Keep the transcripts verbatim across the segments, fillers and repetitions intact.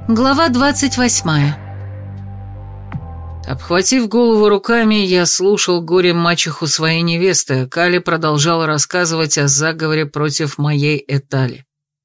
Глава двадцать восьмая. Обхватив голову руками, я слушал горе мачеху своей невесты, а Кали продолжала рассказывать о заговоре против моей Этали.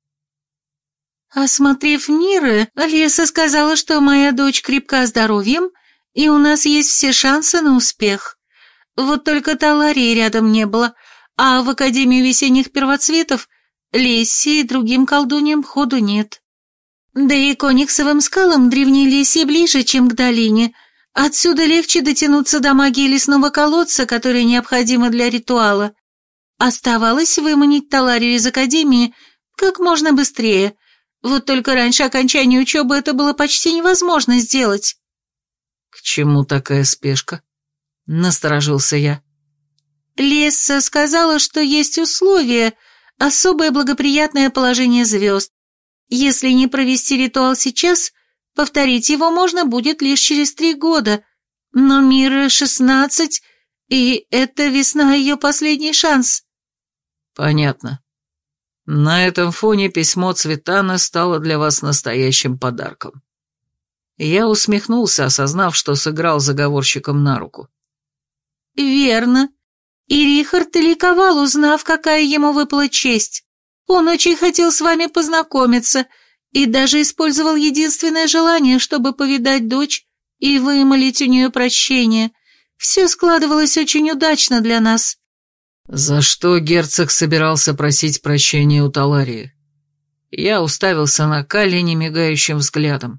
Осмотрев миры, Леса сказала, что моя дочь крепка здоровьем, и у нас есть все шансы на успех. Вот только Таларии рядом не было, а в Академию весенних первоцветов Лесси и другим колдуньям ходу нет. Да и к Ониксовым скалам древней Лесси ближе, чем к долине. Отсюда легче дотянуться до магии лесного колодца, которая необходима для ритуала. Оставалось выманить Таларию из Академии как можно быстрее. Вот только раньше окончания учебы это было почти невозможно сделать. «К чему такая спешка?» — насторожился я. Лесса сказала, что есть условия, особое благоприятное положение звезд. Если не провести ритуал сейчас, повторить его можно будет лишь через три года. Но Миры шестнадцать, и это весна ее последний шанс. Понятно. На этом фоне письмо Цветана стало для вас настоящим подарком. Я усмехнулся, осознав, что сыграл заговорщиком на руку. Верно. И Рихард ликовал, узнав, какая ему выпала честь. Он очень хотел с вами познакомиться и даже использовал единственное желание, чтобы повидать дочь и вымолить у нее прощение. Все складывалось очень удачно для нас. За что герцог собирался просить прощения у Таларии? Я уставился на Калли немигающим взглядом.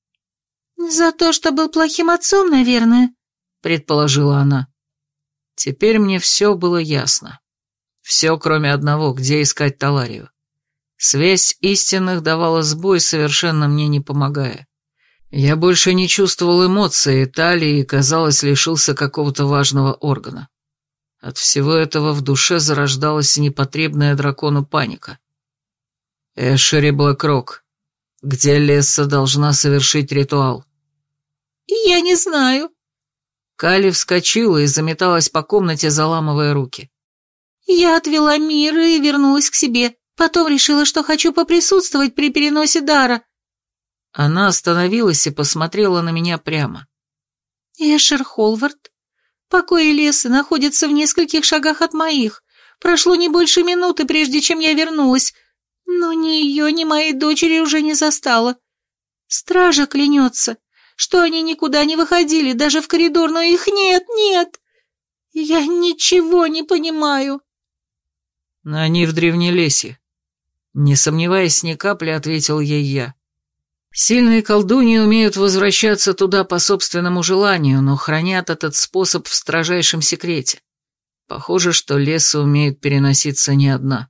«За то, что был плохим отцом, наверное», — предположила она. Теперь мне все было ясно. Все, кроме одного, где искать Таларию. Связь истинных давала сбой, совершенно мне не помогая. Я больше не чувствовал эмоций Талии и, казалось, лишился какого-то важного органа. От всего этого в душе зарождалась непотребная дракону паника. Эшери Блэкрок, где Лесса должна совершить ритуал? «Я не знаю». Кали вскочила и заметалась по комнате, заламывая руки. «Я отвела Мира и вернулась к себе. Потом решила, что хочу поприсутствовать при переносе дара». Она остановилась и посмотрела на меня прямо. «Эшер Холвард, покои Лесы находятся в нескольких шагах от моих. Прошло не больше минуты, прежде чем я вернулась, но ни ее, ни моей дочери уже не застала. Стража клянется, что они никуда не выходили, даже в коридор, но их нет, нет. Я ничего не понимаю». «Они в Древнелесье», — не сомневаясь ни капли, ответил ей я. «Сильные колдуньи умеют возвращаться туда по собственному желанию, но хранят этот способ в строжайшем секрете. Похоже, что Лесса умеет переноситься не одна».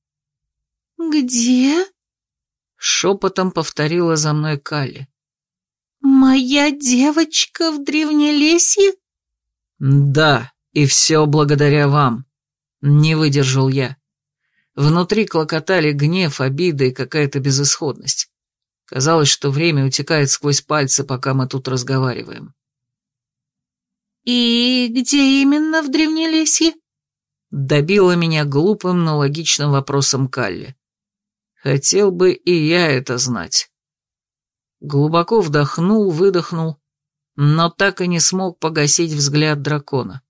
«Где?» — шепотом повторила за мной Калли. «Моя девочка в Древнелесье?» «Да, и все благодаря вам», — не выдержал я. Внутри клокотали гнев, обида и какая-то безысходность. Казалось, что время утекает сквозь пальцы, пока мы тут разговариваем. «И где именно в Древнелесье?» Добила меня глупым, но логичным вопросом Калли. Хотел бы и я это знать. Глубоко вдохнул, выдохнул, но так и не смог погасить взгляд дракона.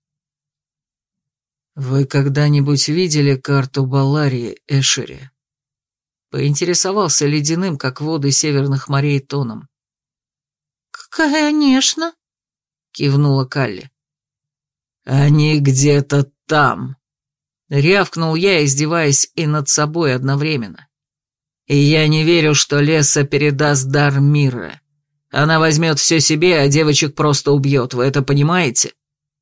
«Вы когда-нибудь видели карту Балларии, Эшери?» Поинтересовался ледяным, как воды северных морей, тоном. «Конечно», — кивнула Калли. «Они где-то там», — рявкнул я, издеваясь и над собой одновременно. «И я не верю, что Лесса передаст дар мира. Она возьмет все себе, а девочек просто убьет, вы это понимаете?»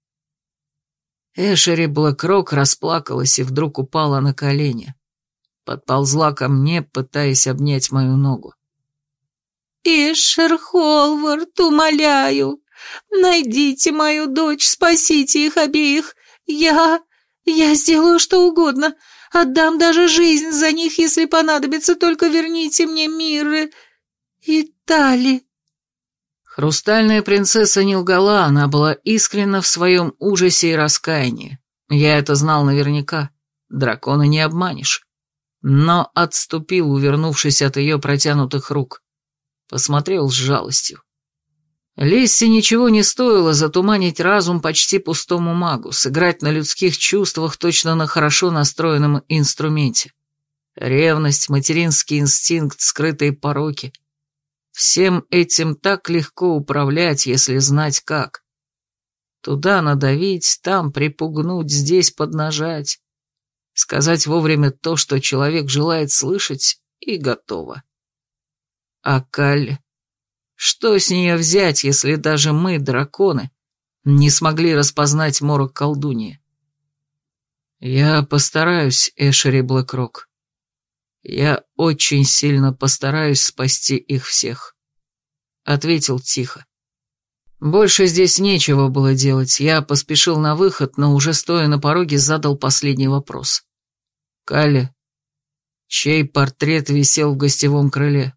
Эшери Блэкрок расплакалась и вдруг упала на колени. Подползла ко мне, пытаясь обнять мою ногу. «Эшер Холвард, умоляю, найдите мою дочь, спасите их обеих. Я... я сделаю что угодно, отдам даже жизнь за них, если понадобится, только верните мне Миры и Тали». Хрустальная принцесса не лгала, она была искренна в своем ужасе и раскаянии. Я это знал наверняка, дракона не обманешь. Но отступил, увернувшись от ее протянутых рук. посмотрел с жалостью. Лессе ничего не стоило затуманить разум почти пустому магу, сыграть на людских чувствах точно на хорошо настроенном инструменте. Ревность, материнский инстинкт, скрытые пороки. Всем этим так легко управлять, если знать как. Туда надавить, там припугнуть, здесь поднажать. Сказать вовремя то, что человек желает слышать, и готово. А Калли? Что с нее взять, если даже мы, драконы, не смогли распознать морок колдуньи? Я постараюсь, Эшери Блэкрок. Я очень сильно постараюсь спасти их всех, — ответил тихо. Больше здесь нечего было делать, я поспешил на выход, но уже стоя на пороге задал последний вопрос. Калли, чей портрет висел в гостевом крыле?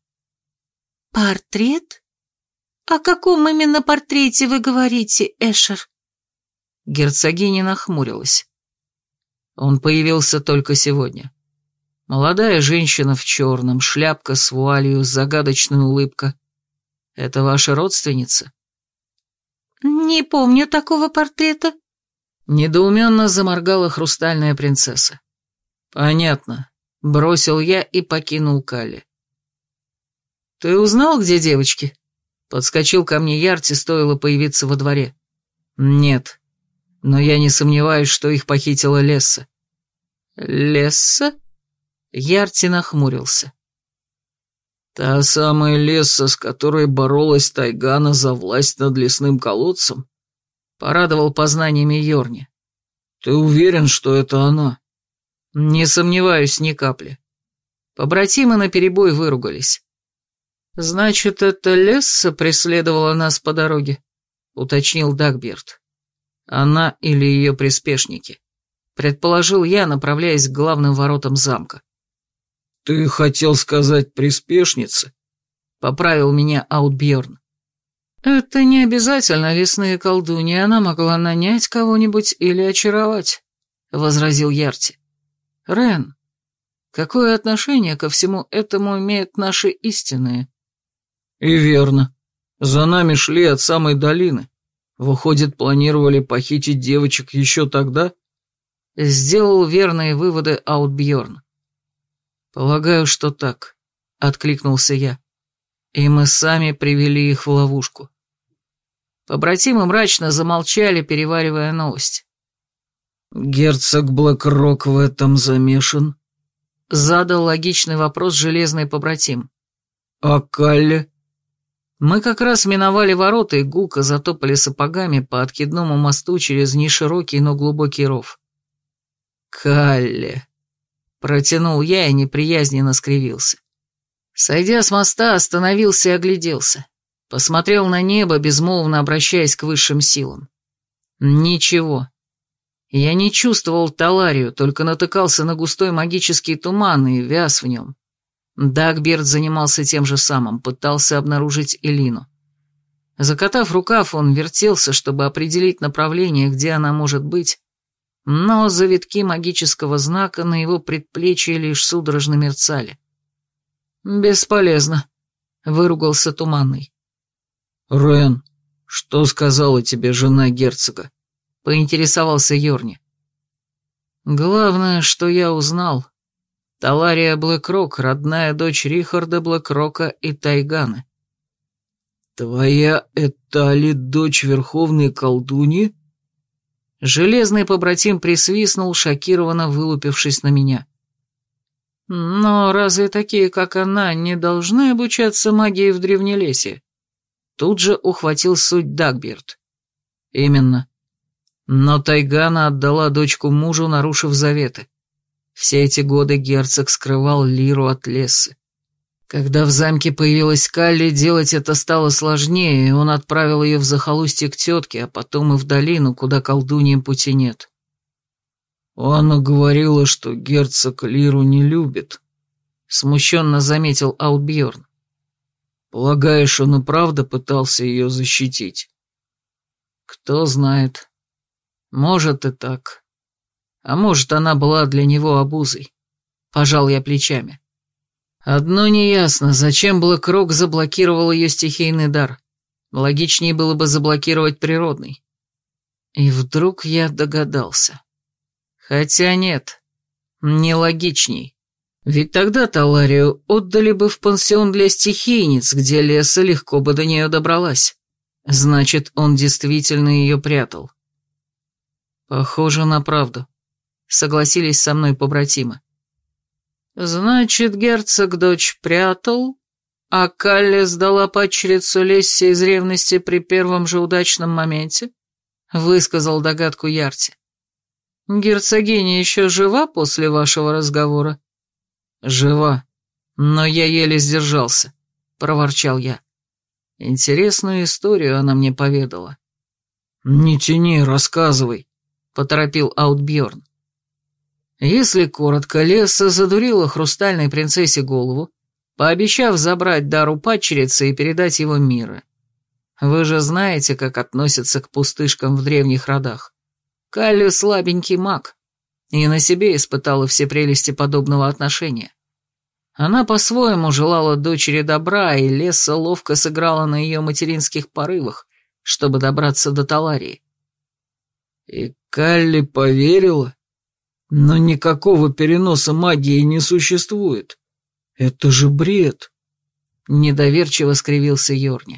Портрет? О каком именно портрете вы говорите, Эшер? Герцогиня нахмурилась. Он появился только сегодня. Молодая женщина в черном, шляпка с вуалью, загадочная улыбка. Это ваша родственница? Не помню такого портрета. Недоуменно заморгала хрустальная принцесса. Понятно. Бросил я и покинул Калли. Ты узнал, где девочки? Подскочил ко мне Ярти, стоило появиться во дворе. Нет. Но я не сомневаюсь, что их похитила Лесса. Лесса? Ярти нахмурился. Та самая Лесса, с которой боролась Тайгана за власть над лесным колодцем? Порадовал познаниями Йорни. Ты уверен, что это она? Не сомневаюсь ни капли. Побратимы наперебой выругались. Значит, эта Лесса преследовала нас по дороге, уточнил Дагберт. Она или ее приспешники, предположил я, направляясь к главным воротам замка. «Ты хотел сказать приспешница?» — поправил меня Аутбьерн. «Это не обязательно лесные колдуньи, она могла нанять кого-нибудь или очаровать», — возразил Ярти. «Рен, какое отношение ко всему этому имеют наши истинные?» «И верно. За нами шли от самой долины. Выходит, планировали похитить девочек еще тогда?» Сделал верные выводы Аутбьерн. «Полагаю, что так», — откликнулся я. «И мы сами привели их в ловушку». Побратимы мрачно замолчали, переваривая новость. «Герцог Блэкрок в этом замешан?» — задал логичный вопрос железный побратим. «А Калли?» Мы как раз миновали ворота и гулко затопали сапогами по откидному мосту через неширокий, но глубокий ров. «Калли!» — протянул я и неприязненно скривился. Сойдя с моста, остановился и огляделся. Посмотрел на небо, безмолвно обращаясь к высшим силам. Ничего. Я не чувствовал Таларию, только натыкался на густой магический туман и вяз в нем. Дагберт занимался тем же самым, пытался обнаружить Элину. Закатав рукав, он вертелся, чтобы определить направление, где она может быть, но завитки магического знака на его предплечье лишь судорожно мерцали. «Бесполезно», — выругался Туманный. «Рен, что сказала тебе жена герцога?» — поинтересовался Йорни. «Главное, что я узнал. Талария Блэкрок, родная дочь Рихарда Блэкрока и Тайганы». «Твоя Этали дочь верховной колдуньи?» Железный побратим присвистнул, шокированно вылупившись на меня. «Но разве такие, как она, не должны обучаться магии в Древнелесье?» Тут же ухватил суть Дагберт. «Именно. Но Тайгана отдала дочку мужу, нарушив заветы. Все эти годы герцог скрывал Лиру от Лессы. Когда в замке появилась Калли, делать это стало сложнее, и он отправил ее в захолустье к тетке, а потом и в долину, куда колдуньям пути нет. «Она говорила, что герцог Лиру не любит», — смущенно заметил Аутбьерн. «Полагаешь, он и правда пытался ее защитить?» «Кто знает. Может и так. А может, она была для него обузой. Пожал я плечами. Одно неясно, зачем Блэкрок заблокировал ее стихийный дар. Логичнее было бы заблокировать природный. И вдруг я догадался. Хотя нет, не логичней. Ведь тогда Таларию отдали бы в пансион для стихийниц, где Леса легко бы до нее добралась. Значит, он действительно ее прятал. Похоже на правду. Согласились со мной побратимы. Значит, герцог дочь прятал, а Калли сдала падчерицу Лессе из ревности при первом же удачном моменте? Высказал догадку Ярти. Герцогиня еще жива после вашего разговора? Жива, но я еле сдержался, проворчал я. Интересную историю она мне поведала. Не тяни, рассказывай, поторопил Аутбьерн. Если коротко, Лесса задурила хрустальной принцессе голову, пообещав забрать дар у падчерицы и передать его Мирре. Вы же знаете, как относятся к пустышкам в древних родах. Калли слабенький маг, и на себе испытала все прелести подобного отношения. Она по-своему желала дочери добра, и Лесса ловко сыграла на ее материнских порывах, чтобы добраться до Таларии. И Калли поверила? Но никакого переноса магии не существует. Это же бред. Недоверчиво скривился Йорни.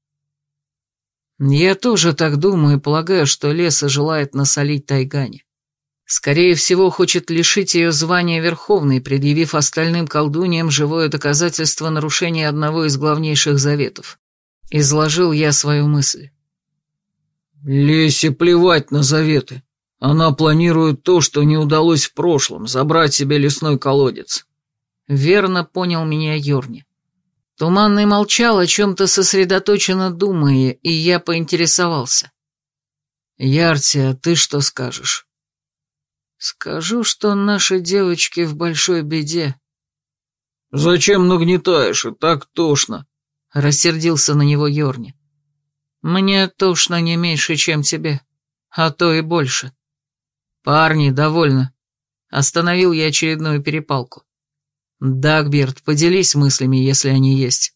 Я тоже так думаю и полагаю, что Лесса желает насолить Тайгане. Скорее всего, хочет лишить ее звания Верховной, предъявив остальным колдуньям живое доказательство нарушения одного из главнейших заветов. Изложил я свою мысль. Лесе плевать на заветы. Она планирует то, что не удалось в прошлом, забрать себе лесной колодец. Верно понял меня Йорни. Туманный молчал, о чем-то сосредоточенно думая, и я поинтересовался. Ярти, а ты что скажешь? Скажу, что наши девочки в большой беде. Зачем нагнетаешь, и так тошно? Рассердился на него Йорни. Мне тошно не меньше, чем тебе, а то и больше. «Парни, довольно». Остановил я очередную перепалку. «Дагберт, поделись мыслями, если они есть».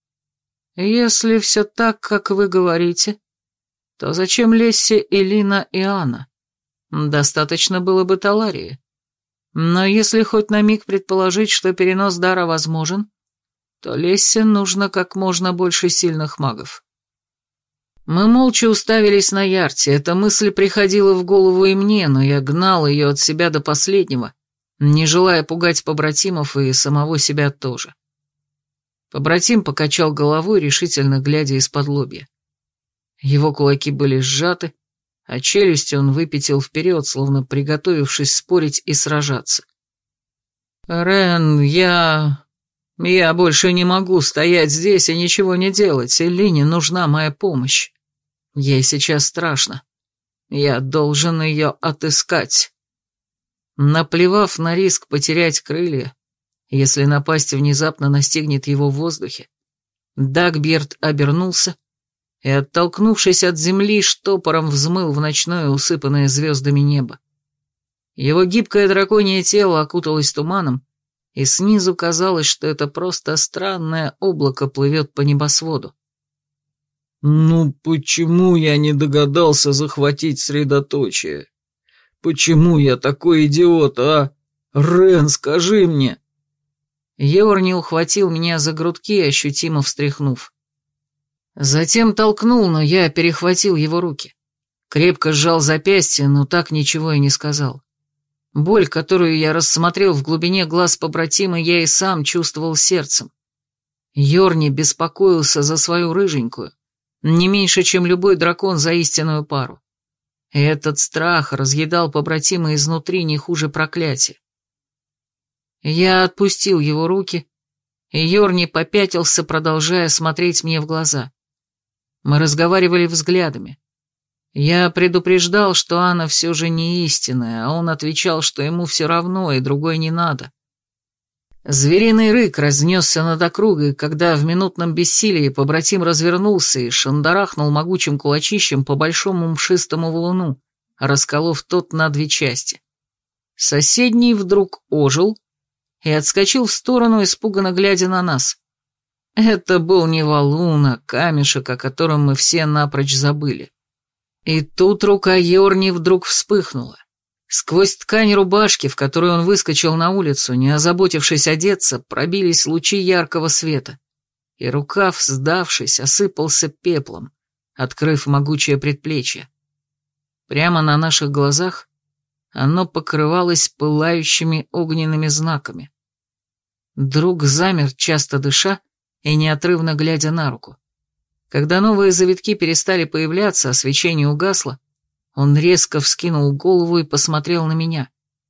«Если все так, как вы говорите, то зачем Лессе, Элина и Анна? Достаточно было бы Таларии. Но если хоть на миг предположить, что перенос дара возможен, то Лессе нужно как можно больше сильных магов». Мы молча уставились на Ярти. Эта мысль приходила в голову и мне, но я гнал ее от себя до последнего, не желая пугать побратимов и самого себя тоже. Побратим покачал головой, решительно глядя из-под лобья. Его кулаки были сжаты, а челюсти он выпятил вперед, словно приготовившись спорить и сражаться. «Рен, я... я больше не могу стоять здесь и ничего не делать, Элине нужна моя помощь. Ей сейчас страшно. Я должен ее отыскать». Наплевав на риск потерять крылья, если напасть внезапно настигнет его в воздухе, Дагберт обернулся и, оттолкнувшись от земли, штопором взмыл в ночное усыпанное звездами небо. Его гибкое драконье тело окуталось туманом, и снизу казалось, что это просто странное облако плывет по небосводу. «Ну почему я не догадался захватить средоточие? Почему я такой идиот, а? Рен, скажи мне!» Йорни ухватил меня за грудки, ощутимо встряхнув. Затем толкнул, но я перехватил его руки. Крепко сжал запястье, но так ничего и не сказал. Боль, которую я рассмотрел в глубине глаз побратима, я и сам чувствовал сердцем. Йорни беспокоился за свою рыженькую, не меньше, чем любой дракон за истинную пару. И этот страх разъедал побратима изнутри не хуже проклятия. Я отпустил его руки, и Йорни попятился, продолжая смотреть мне в глаза. Мы разговаривали взглядами. Я предупреждал, что Анна все же не истинная, а он отвечал, что ему все равно и другой не надо. Звериный рык разнесся над округой, когда в минутном бессилии побратим развернулся и шандарахнул могучим кулачищем по большому мшистому валуну, расколов тот на две части. Соседний вдруг ожил и отскочил в сторону, испуганно глядя на нас. Это был не валун, а камешек, о котором мы все напрочь забыли. И тут рука Йорни вдруг вспыхнула. Сквозь ткань рубашки, в которую он выскочил на улицу, не озаботившись одеться, пробились лучи яркого света, и рукав, сдавшись, осыпался пеплом, открыв могучее предплечье. Прямо на наших глазах оно покрывалось пылающими огненными знаками. Друг замер, часто дыша и неотрывно глядя на руку. Когда новые завитки перестали появляться, а свечение угасло, он резко вскинул голову и посмотрел на меня.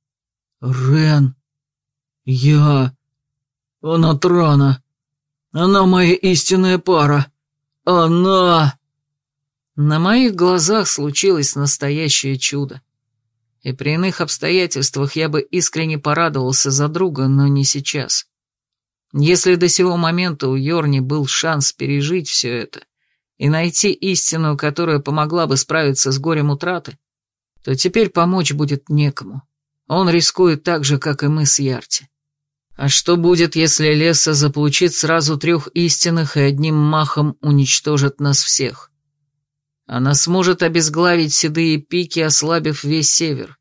«Рен, я... Она Трана. Она моя истинная пара. Она...» На моих глазах случилось настоящее чудо. И при иных обстоятельствах я бы искренне порадовался за друга, но не сейчас. Если до сего момента у Йорни был шанс пережить все это и найти истину, которая помогла бы справиться с горем утраты, то теперь помочь будет некому. Он рискует так же, как и мы с Ярти. А что будет, если Лесса заполучит сразу трех истинных и одним махом уничтожит нас всех? Она сможет обезглавить седые пики, ослабив весь север.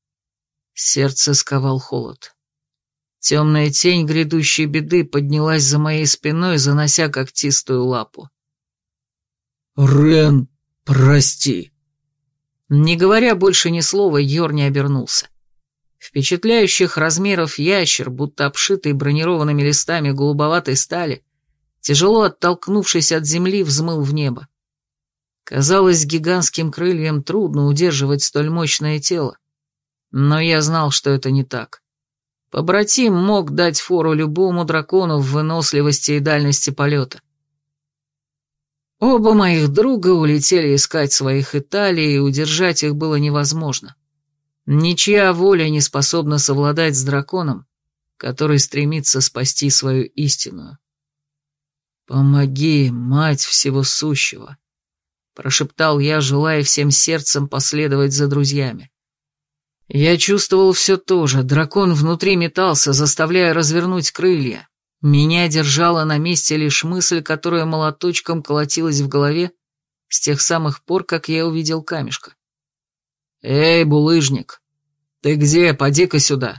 Сердце сковал холод. Темная тень грядущей беды поднялась за моей спиной, занося когтистую лапу. «Рен, прости!» Не говоря больше ни слова, Йорни обернулся. Впечатляющих размеров ящер, будто обшитый бронированными листами голубоватой стали, тяжело оттолкнувшись от земли, взмыл в небо. Казалось, гигантским крыльям трудно удерживать столь мощное тело, но я знал, что это не так. Побратим мог дать фору любому дракону в выносливости и дальности полета. Оба моих друга улетели искать своих Италий, и удержать их было невозможно. Ничья воля не способна совладать с драконом, который стремится спасти свою истинную. «Помоги, мать всего сущего!» — прошептал я, желая всем сердцем последовать за друзьями. Я чувствовал все то же, дракон внутри метался, заставляя развернуть крылья. Меня держала на месте лишь мысль, которая молоточком колотилась в голове с тех самых пор, как я увидел камешка. «Эй, булыжник, ты где? Поди-ка сюда!»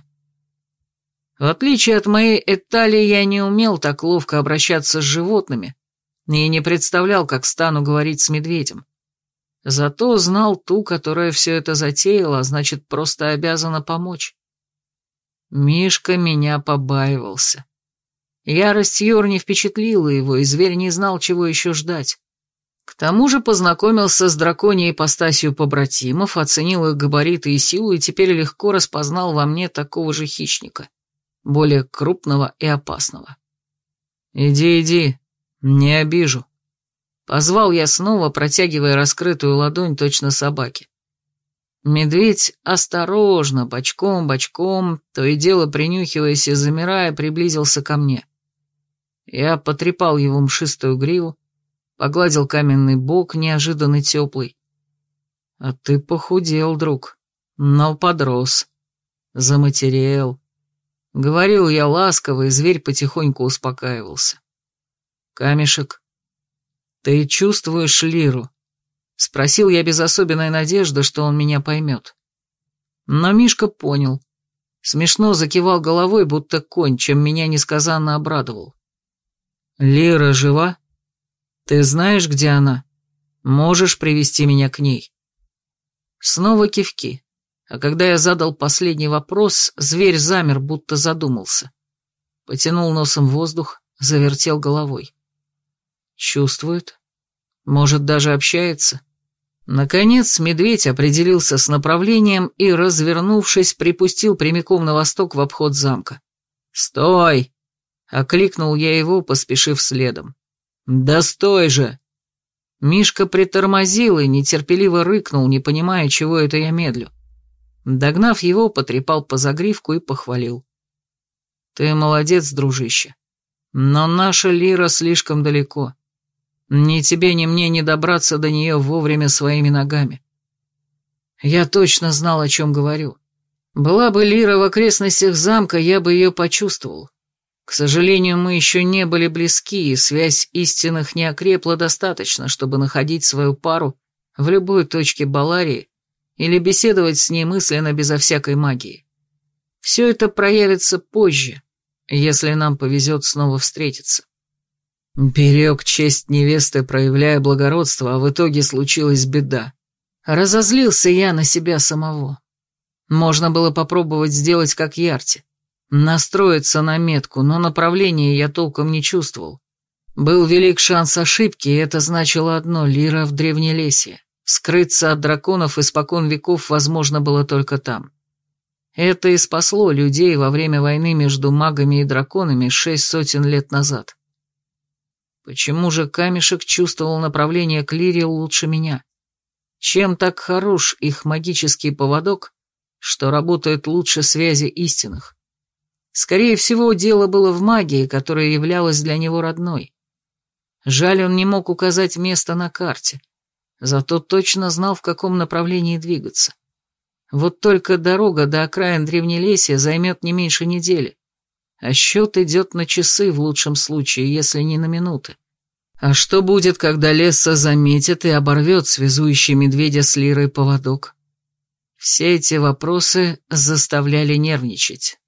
В отличие от моей Этали, я не умел так ловко обращаться с животными и не представлял, как стану говорить с медведем. Зато знал ту, которая все это затеяла, а значит, просто обязана помочь. Мишка меня побаивался. Ярость Йорни впечатлила его, и зверь не знал, чего еще ждать. К тому же познакомился с драконьей ипостасью побратимов, оценил их габариты и силу, и теперь легко распознал во мне такого же хищника, более крупного и опасного. «Иди, иди, не обижу». Позвал я снова, протягивая раскрытую ладонь точно собаке. Медведь осторожно, бочком-бочком, то и дело принюхиваясь и замирая, приблизился ко мне. Я потрепал его мшистую гриву, погладил каменный бок, неожиданно теплый. «А ты похудел, друг, но подрос, заматерел». Говорил я ласково, и зверь потихоньку успокаивался. «Камешек, ты чувствуешь Лиру?» Спросил я без особенной надежды, что он меня поймет. Но Мишка понял. Смешно закивал головой, будто конь, чем меня несказанно обрадовал. «Лира жива? Ты знаешь, где она? Можешь привести меня к ней?» Снова кивки. А когда я задал последний вопрос, зверь замер, будто задумался. Потянул носом воздух, завертел головой. Чувствует? Может, даже общается? Наконец, медведь определился с направлением и, развернувшись, припустил прямиком на восток в обход замка. «Стой!» — окликнул я его, поспешив следом. «Да стой же!» Мишка притормозил и нетерпеливо рыкнул, не понимая, чего это я медлю. Догнав его, потрепал по загривку и похвалил. «Ты молодец, дружище. Но наша Лира слишком далеко. Ни тебе, ни мне не добраться до нее вовремя своими ногами». Я точно знал, о чем говорю. Была бы Лира в окрестностях замка, я бы ее почувствовал. К сожалению, мы еще не были близки, и связь истинных не окрепла достаточно, чтобы находить свою пару в любой точке Баларии или беседовать с ней мысленно безо всякой магии. Все это проявится позже, если нам повезет снова встретиться. Берег честь невесты, проявляя благородство, а в итоге случилась беда. Разозлился я на себя самого. Можно было попробовать сделать как Ярти. Настроиться на метку, но направления я толком не чувствовал. Был велик шанс ошибки, и это значило одно — Лира в Древнелесье. Скрыться от драконов испокон веков возможно было только там. Это и спасло людей во время войны между магами и драконами шесть сотен лет назад. Почему же камешек чувствовал направление к Лире лучше меня? Чем так хорош их магический поводок, что работает лучше связи истинных? Скорее всего, дело было в магии, которая являлась для него родной. Жаль, он не мог указать место на карте, зато точно знал, в каком направлении двигаться. Вот только дорога до окраин Древнелесья займет не меньше недели, а счет идет на часы в лучшем случае, если не на минуты. А что будет, когда Лесса заметит и оборвет связующий медведя с Лирой поводок? Все эти вопросы заставляли нервничать.